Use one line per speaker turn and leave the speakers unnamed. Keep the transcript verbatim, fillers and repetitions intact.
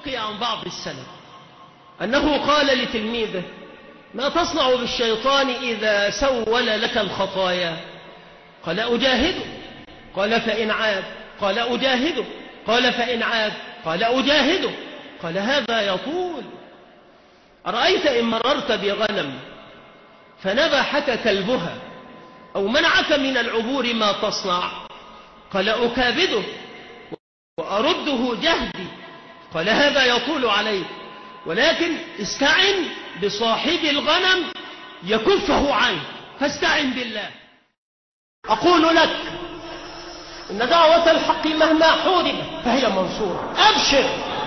حكي عن بعض السلف أنه قال لتلميذه: ما تصنع بالشيطان إذا سول لك الخطايا؟ قال: أجاهده. قال: فإن عاد؟ قال: أجاهده. قال: فإن عاد؟ قال: أجاهده. قال: هذا يطول. أرأيت إن مررت بغنم فنبحك كلبها أو منعك من العبور ما تصنع؟ قال: أكابده وأرده جهدي. قال: هذا يطول عليك، ولكن استعن بصاحب الغنم يكفه عنك، فاستعن بالله. أقول لك إن دعوة الحق مهما حوربت فهي منصورة. أبشر.